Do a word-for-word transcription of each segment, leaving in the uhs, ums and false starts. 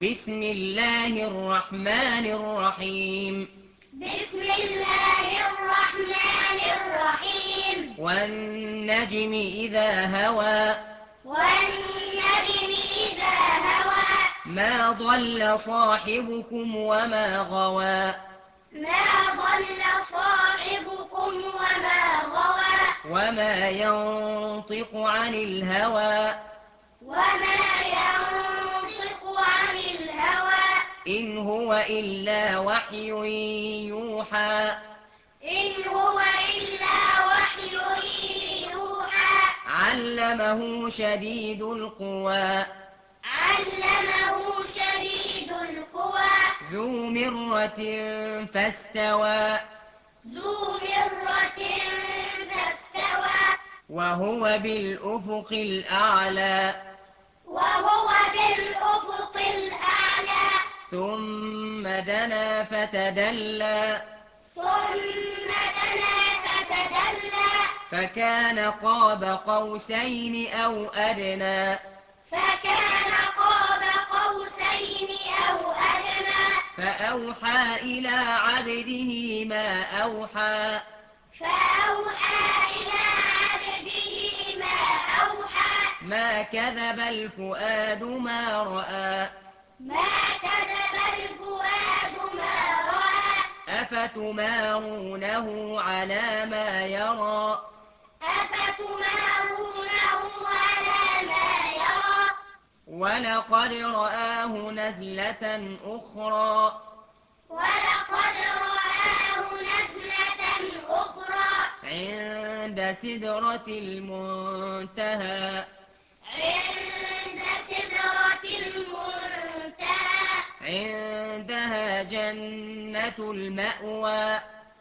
بسم الله الرحمن الرحيم بسم الله الرحمن الرحيم والنجم إذا هوى والنجم إذا هوى ما ضل صاحبكم وما غوى ما ضل صاحبكم وما غوى وما ينطق عن الهوى وما ينطق عن الهوى إن هو إلا وحي يوحى إن هو إلا وحي يوحى علمه شديد القوى علمه شديد القوى ذو مرة فاستوى ذو مرة فاستوى وهو بالأفق الأعلى وهو بالأفق الأعلى ثم دنا فتدلى ثم دنا فتدلى فكان قاب قوسين أو أدنى فكان قاب قوسين أو أدنى فأوحى إلى عبده ما أوحى فأوحى إلى عبده ما أوحى ما كذب الفؤاد ما رأى ما كذب الفؤاد ما رأى أفتمارونه على ما يرى أفتمارونه على ما يرى ولقد رآه نزلة أخرى ولقد رآه نزلة أخرى عند سدرة المنتهى عند سدرة المنتهى عندها جنة المأوى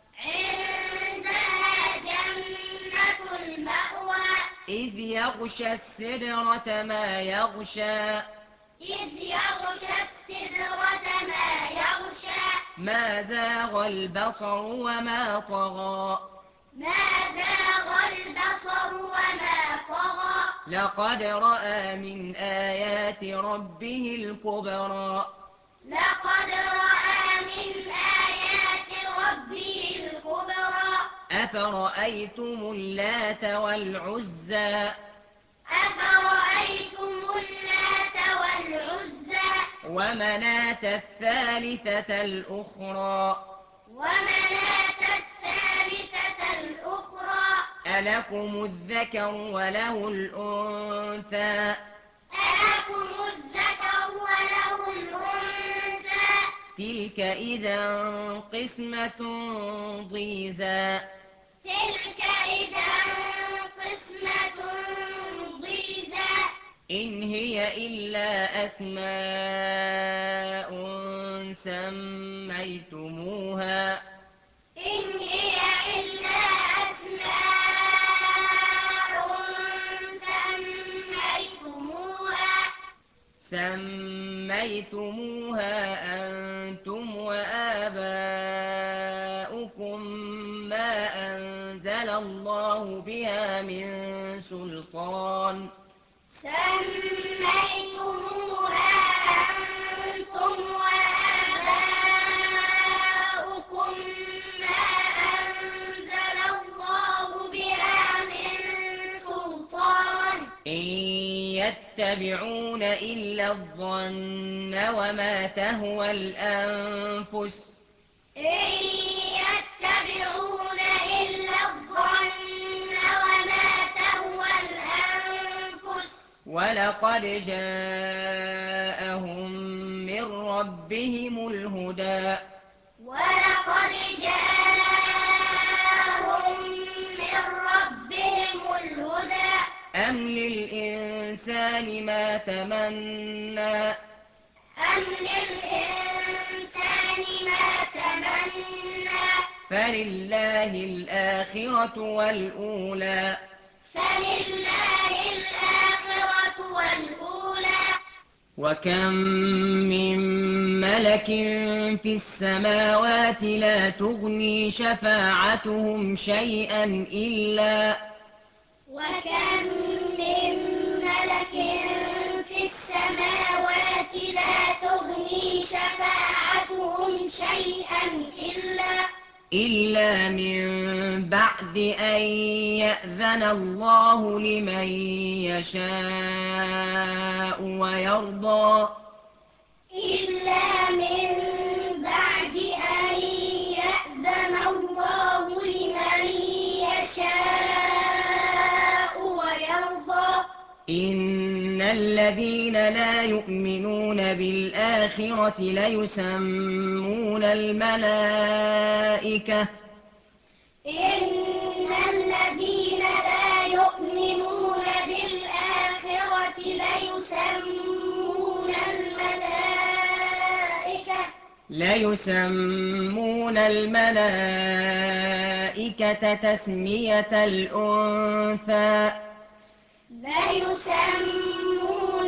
عندها جنة المأوى إذ يغشى السدرة ما يغشى إذ يغشى السدرة ما يغشى ما زاغ البصر وما طغى ما زاغ البصر وما طغى لقد رأى من آيات ربه الكبرى لقد رأى من آيات ربه الكبرى أفرأيتم اللات والعزى أفرأيتم اللات والعزى ومناة الثالثة الأخرى ومناة الثالثة الأخرى ألكم الذكر وله الأنثى ألكم الذكر وله الأنثى تلك إذا قسمة ضيزى تلك إذا قسمة ضيزى إن هي إلا أسماء سميتموها إن هي إلا أسماء سميتموها سميتموها أنتم وآباؤكم ما أنزل الله بها من سلطان سميتموها أنتم وآباؤكم ما أنزل الله بها من سلطان إن يتبعون إلا الظن وما تهوى الأنفس إن يتبعون إلا الظن وما تهوى الأنفس ولقد جاءهم من ربهم الهدى ولقد جاءهم من ربهم الهدى أم للإنسان ما تمنى أم للإنسان ما تمنى فلله الآخرة والأولى فلله الآخرة والأولى وكم من ملك في السماوات لا تغني شفاعتهم شيئا إلا وكم من ملك في السماوات لا تغني إلا من بعد أن يأذن الله لمن يشاء ويرضى إلا من بعد أن يأذن الله لمن يشاء ويرضى إن الذين لا يؤمنون بالآخرة ليسمون الملائكة إن الذين لا يؤمنون بالآخرة ليسمون الملائكة ليسمون الملائكة تسمية الأنثى ليسمون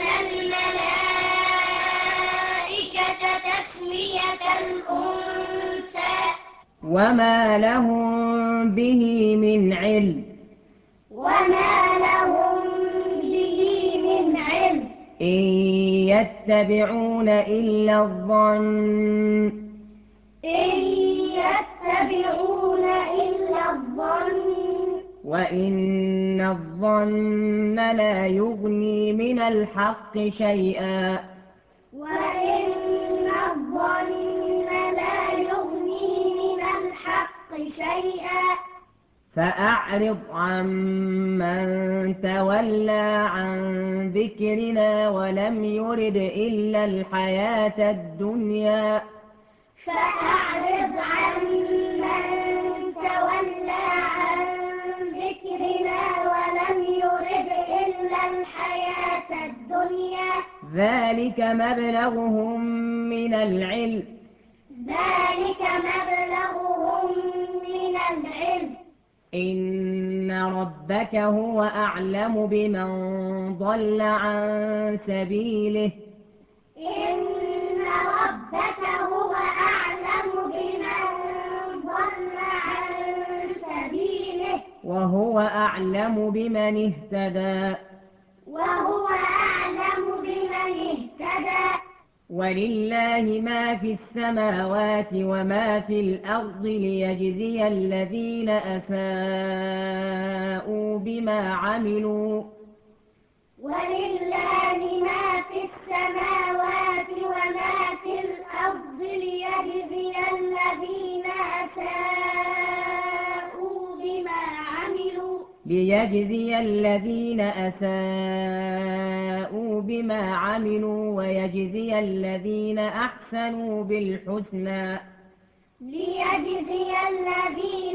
الملائكة تسمية الأنثى وما لهم به من علم وما لهم به من علم إن يتبعون إلا الظن إن يتبعون إلا الظن وإن الظن لا يغني من الحق شيئا وإن الظن لا يغني من الحق شيئا فأعرض عمن تولى عن ذكرنا ولم يرد إلا الحياة الدنيا فأعرض عمن تولى عن ذكرنا ولم يرد إلا الحياة الدنيا ذلك مبلغهم من العلم ذلك مبلغهم من العلم إن ربك هو أعلم بمن ضل عن سبيله إن ربك هو أعلم بمن ضل عن سبيله وهو أعلم بمن اهتدى وهو أعلم بمن اهتدى ولله ما في السماوات وما في الأرض ليجزي الذين أساءوا بما عملوا ولله ما في السماوات وما في الأرض ليجزي الذين أساءوا بما عملوا ليجزي الذين أساءوا بما عملوا ويجزي الذين أحسنوا بالحسنى ليجزي الذين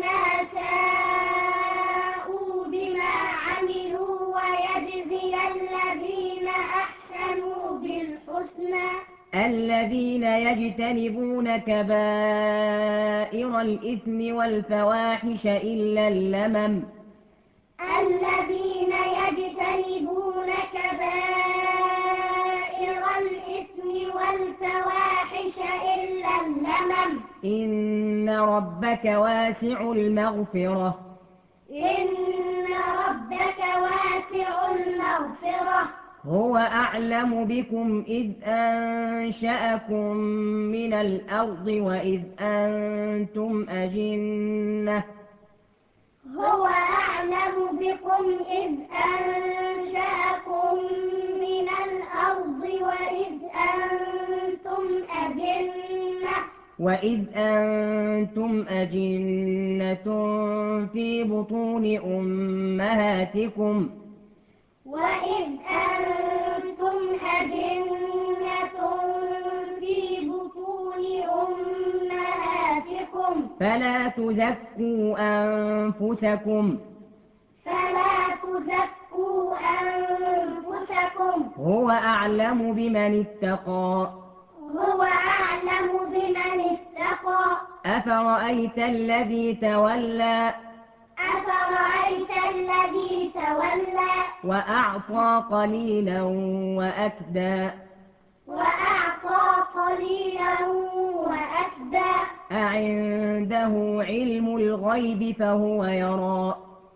أساءوا بما عملوا ويجزي الذين أحسنوا بالحسنى الذين يجتنبون كبائر الإثم والفواحش إلا اللمم الذين يجتنبون كبائر الإثم والفواحش إلا اللمم إن ربك واسع المغفرة إن ربك واسع المغفرة هو أعلم بكم إذ أنشأكم من الأرض وإذ أنتم أجنة هو أعلم بكم إذ أنشأكم من الأرض وإذ أنتم أجنة وإذ أنتم أجنة في بطون أمهاتكم وإذ أنتم أجنة في بطون أمهاتكم فلا تزكوا أنفسكم فلا تزكوا أنفسكم هو أعلم بمن اتقى هو أعلم بمن اتقى أفرأيت الذي تولى أفرأيت الذي تولى وأعطى قليلا وأكدى وأعطى قليلا وأكدى أعنده علم الغيب فهو يرى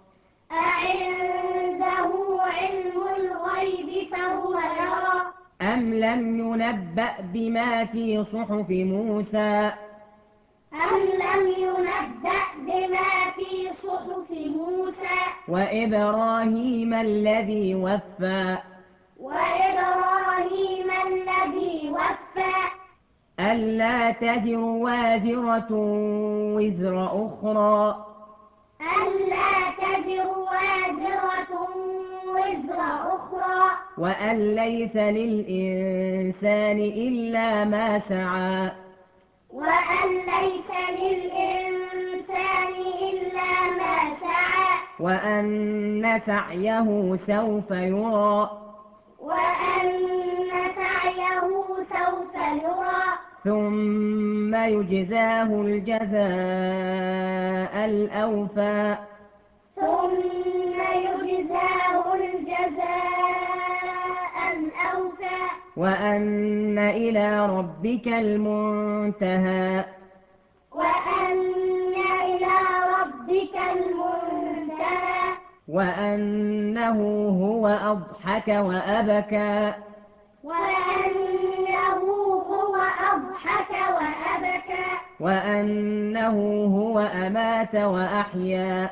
أعنده علم الغيب فهو يرى أم لم ينبأ بما في صحف موسى أم لم ينبأ بما في صحف موسى وإبراهيم الذي وفى وإبراهيم الذي وفى ألا تزر وازرة وزر أخرى ألا تزر وازرة وزر أخرى وأن ليس للإنسان إلا ما سعى وأن ليس للإنسان إلا ما سعى وأن سعيه سوف يرى وأن سعيه سوف يرى ثم يجزاه الجزاء الأوفى ثم يجزاه الجزاء الأوفى وأن إلى ربك المنتهى وأن إلى ربك المنتهى وأنه هو أضحك وأبكى وأنه هو أضحك وأبكى وأنه هو أمات وأحيا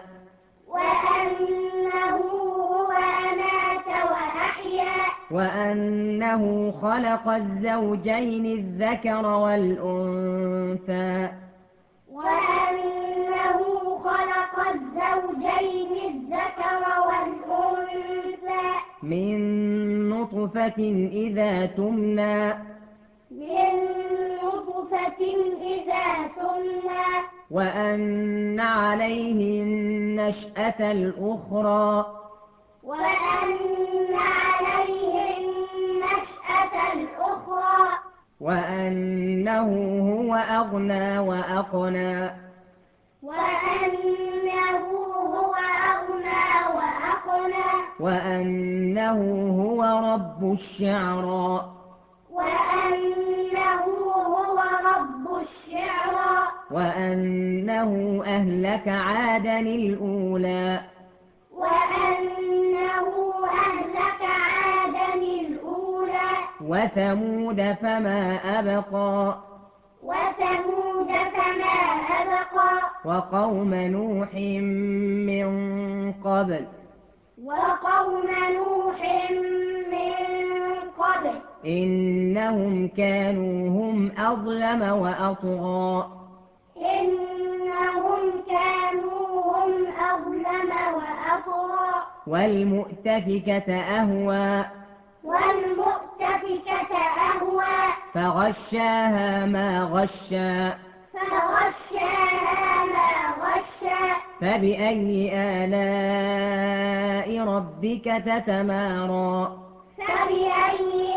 وأنه هو أمات وأحيا وأنه خلق الزوجين الذكر والأنثى وأنه خلق الزوجين الذكر والأنثى من نطفة إذا تمنى من نطفة إذا تمنى وأن عليه النشأة الأخرى وأن عليه النشأة الأخرى وأنه هو أغنى وأقنى وأنه هو أغنى وأقنى وأنه هو رب الشعرى وأنه هو رب الشعرى وأنه أهلك عادا الأولى وأنه أهلك عادا الأولى وثمود فما أبقى وثمود فما أبقى وقوم نوح من قبل وقوم نوح من قبل إنهم كانوا هم أظلم وأطغى إنهم كانوا هم أظلم وأطغى والمؤتفكة أهوى والمؤتفكة أهوى فغشاها ما غشى فغشاها ما غشى فبأي آلاء ربك تتمارى فبأي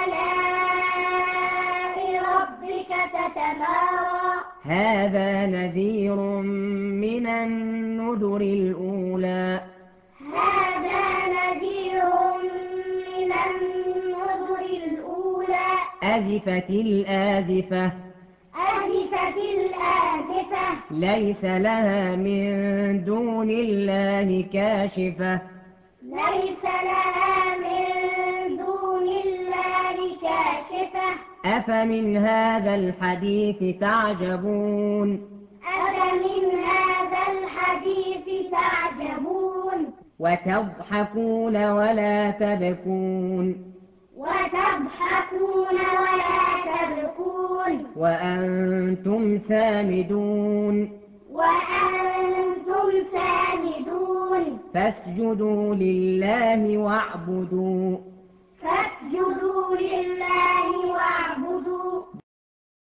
آلاء ربك تتمارى هذا نذير من النذر الأولى هذا نذير من النذر الأولى أزفت الآزفة أزفت الآزفة ليس لها من دون الله كاشفة ليس لها من دون الله كاشفة أفمن هذا الحديث تعجبون أفمن هذا الحديث تعجبون وتضحكون ولا تبكون وتضحكون ولا تبكون وأنتم سامدون وأنتم سامدون فاسجدوا لله واعبدوا